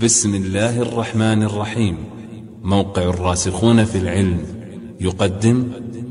بسم الله الرحمن الرحيم. موقع الراسخون في العلم يقدم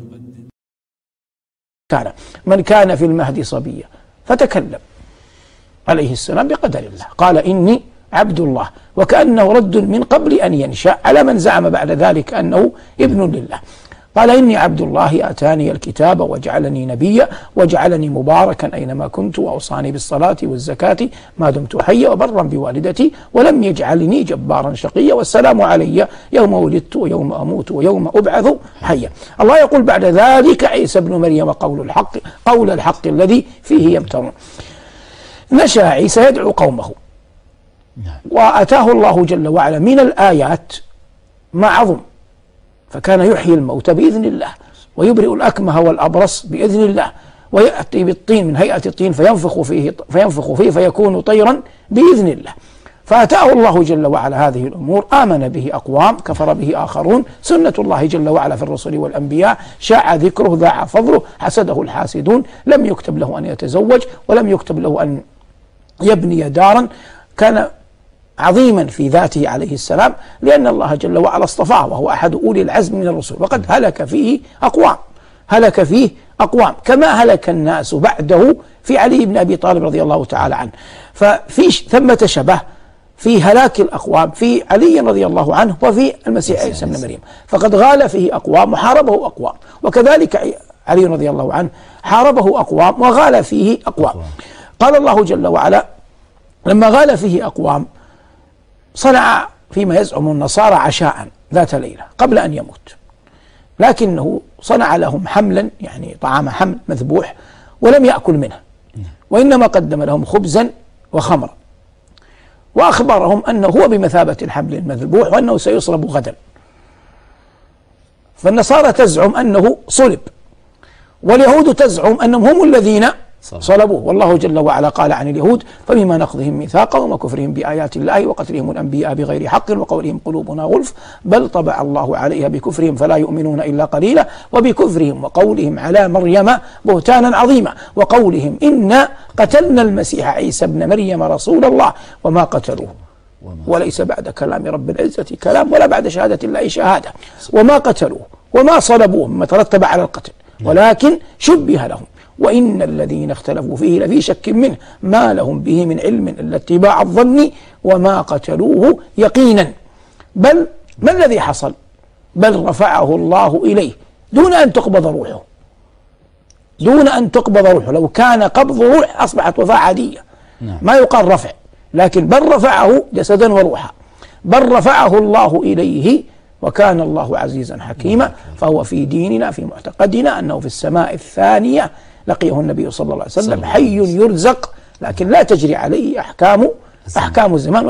من كان في المهد صبيا فتكلم عليه السلام بقدر الله، قال إني عبد الله، وكأنه رد من قبل أن ينشأ على من زعم بعد ذلك أنه ابن لله. قال إني عبد الله آتاني الكتاب وجعلني نبيا وجعلني مباركا أينما كنت وأوصاني بالصلاة والزكاة ما دمت حيا وبرا بوالدتي ولم يجعلني جبارا شقيا والسلام علي يوم ولدت ويوم أموت ويوم أبعث حيا. الله يقول بعد ذلك عيسى ابن مريم قول الحق الذي فيه يمترون. نشأ عيسى يدعو قومه، وأتاه الله جل وعلا من الآيات ما عظم، فكان يحيي الموتى بإذن الله ويبرئ الأكمه والأبرص بإذن الله، ويأتي بالطين من هيئة الطين فينفخ فيه فيكون طيرا بإذن الله. فأتاه الله جل وعلا هذه الأمور، آمن به أقوام كفر به آخرون، سنة الله جل وعلا في الرسل والأنبياء، شاع ذكره ذاع فضله، حسده الحاسدون، لم يكتب له أن يتزوج ولم يكتب له أن يبني دارا، كان عظيما في ذاته عليه السلام، لأن الله جل وعلا اصطفاه وهو أحد أولي العزم من الرسل، وقد هلك فيه أقوام كما هلك الناس بعده في علي بن أبي طالب رضي الله تعالى عنه. ففي ثمة شبه في هلاك الأقوام في علي رضي الله عنه وفي المسيح عيسى بن مريم، فقد غال فيه أقوام وحاربه أقوام، وكذلك علي رضي الله عنه حاربه أقوام وغال فيه أقوام. قال الله جل وعلا لما غال فيه أقوام صنع فيما يزعم النصارى عشاء ذات ليلة قبل أن يموت، لكنه صنع لهم حملا، يعني طعام حمل مذبوح، ولم يأكل منه، وإنما قدم لهم خبزا وخمرا، وأخبرهم أنه هو بمثابة الحمل المذبوح وأنه سيصلب غدا. فالنصارى تزعم أنه صلب، واليهود تزعم أنهم هم الذين صلبوه، والله جل وعلا قال عن اليهود فبما نقضهم ميثاقهم وكفرهم بآيات الله وقتلهم الأنبياء بغير حق وقولهم قلوبنا غلف بل طبع الله عليها بكفرهم فلا يؤمنون إلا قليلا وبكفرهم وقولهم على مريم بهتانا عظيما وقولهم إنا قتلنا المسيح عيسى ابن مريم رسول الله وما قتلوه وليس بعد كلام رب العزة كلام ولا بعد شهادة الله شهادة وما قتلوه وما صلبوه مما ترتب على القتل ولكن شبه لهم وإن الذين اختلفوا فيه لفي شك منه ما لهم به من علم إلا اتباع الظن وما قتلوه يقينا بل ما الذي حصل؟ بل رفعه الله إليه دون أن تقبض روحه، لو كان قبض روح أصبحت وفاة عادية ما يقال رفع، لكن بل رفعه جسدا وروحا، بل رفعه الله إليه وكان الله عزيزا حكيما. فهو في ديننا في معتقدنا أنه في السماء الثانية لقيه النبي صلى الله عليه وسلم حي يرزق، لكن لا تجري عليه أحكام الزمان.